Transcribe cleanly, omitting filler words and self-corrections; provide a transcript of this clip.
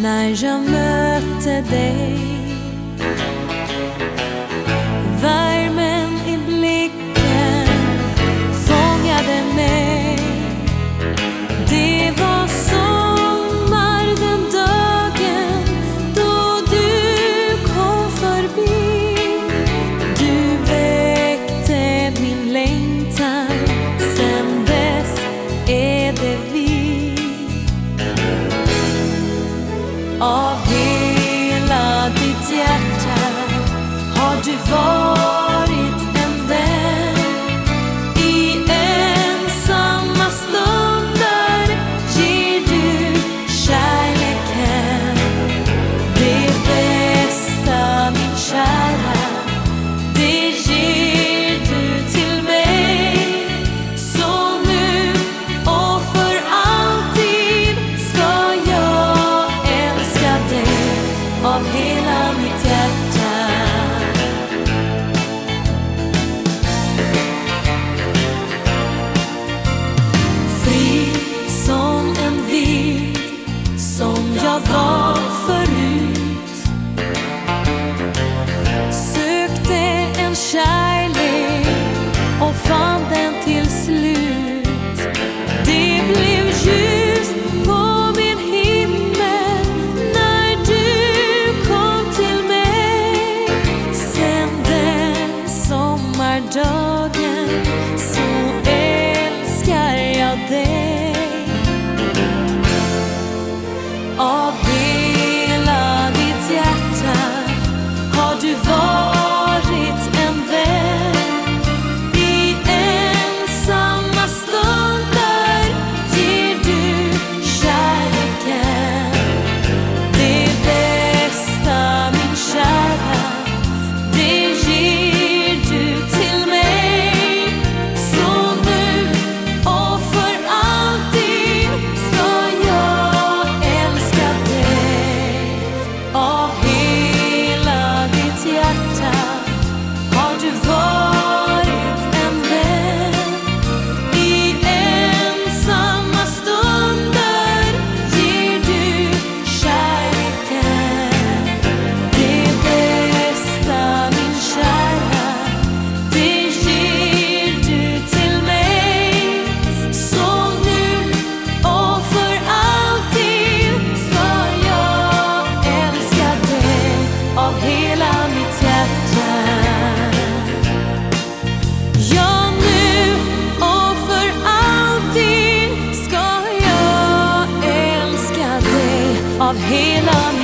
när jag mötte dig. Värmen i blicken fångade mig. Det var sommar den dagen då du kom förbi. Du väckte min längtan, sen dess är det vi. Av hela ditt hjärta har du varit en vän. I ensamma stunder ger du kärleken. Det bästa, min kära, det ger du till mig. Så nu och för alltid ska jag älska dig av hela mitt hjärta. Fri som en vind, som jag var förut. Sökte en kärlek och fann den till slut. Det blev ljus på min himmel när du kom till mig. Sen den sommardagen så älskar jag dig. Av hela ditt hjärta har du varit en vän. I ensamma stunder ger du kärleken. Det bästa, min kära, det ger du till mig. Så nu och för alltid ska jag älska dig. Av hela ditt hjärta har du varit en vän. I ensamma stunder ger du kärleken. Det bästa, min kära, det ger du till mig. Så nu och för alltid ska jag älska dig av hela mitt hjärta. Ja, nu och för alltid ska jag älska dig av hela mitt hjärta.